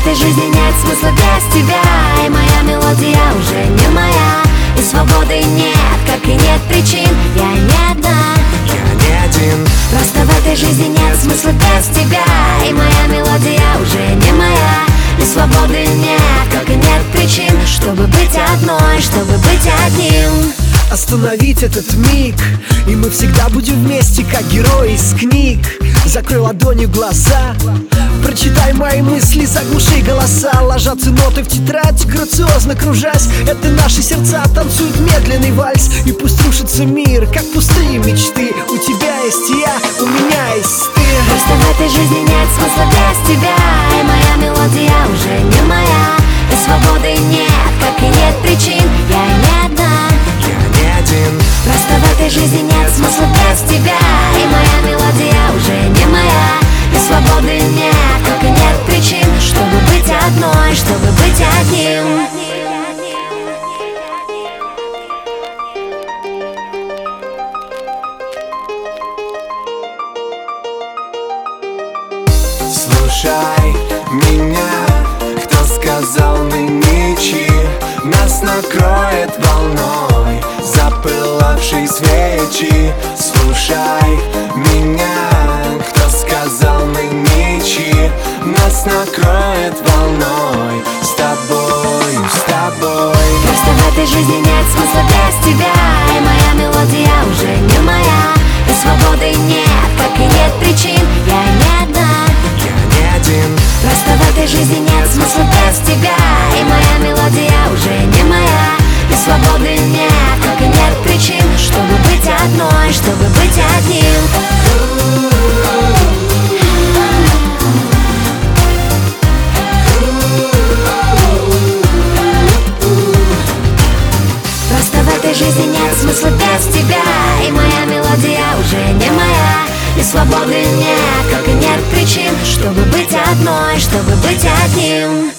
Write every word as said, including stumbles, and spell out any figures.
этой жизни нет смысла без тебя, и моя мелодия уже не моя, и свободы нет, как и нет причин. Я не одна, я не один. просто в этой жизни нет смысла без тебя, и моя мелодия уже не моя, и свободы нет, как и нет причин, чтобы быть одной, чтобы быть одним. Остановить этот миг, и мы всегда будем вместе, как герои из книг. Закрой ладонью глаза, прочитай мои мысли, заглуши голоса. Ложатся ноты в тетрадь, грациозно кружась. Это наши сердца танцуют медленный вальс. И пусть рушится мир, как пустые мечты. У тебя есть я, у меня есть ты. Просто в этой жизни нет смысла без тебя, и моя мелодия уже не моя, и свободы нет, как и нет причин. Я не одна, просто в этой жизни нет смысла без тебя, и моя мелодия уже не моя, и свободы нет, как и нет причин, чтобы быть одной, чтобы быть одним. Слушай меня, кто сказал мы ничьи, нас накроет волной запылавшей свечи. Слушай меня, кто сказал мы ничьи, нас накроет волной с тобою, с тобой. Просто в этой жизни нет смысла без тебя, и моя мелодия уже не моя, и свободы нет, как и нет причин. Я не одна, я не один. просто в этой жизни нет смысла без тебя, и моя мелодия уже не моя, и свободы нет, как и нет причин, чтобы быть одной, чтобы быть одним. Просто в этой жизни нет смысла без тебя, и моя мелодия уже не моя, и свободы нет, как и нет причин, чтобы быть одной, чтобы быть одним.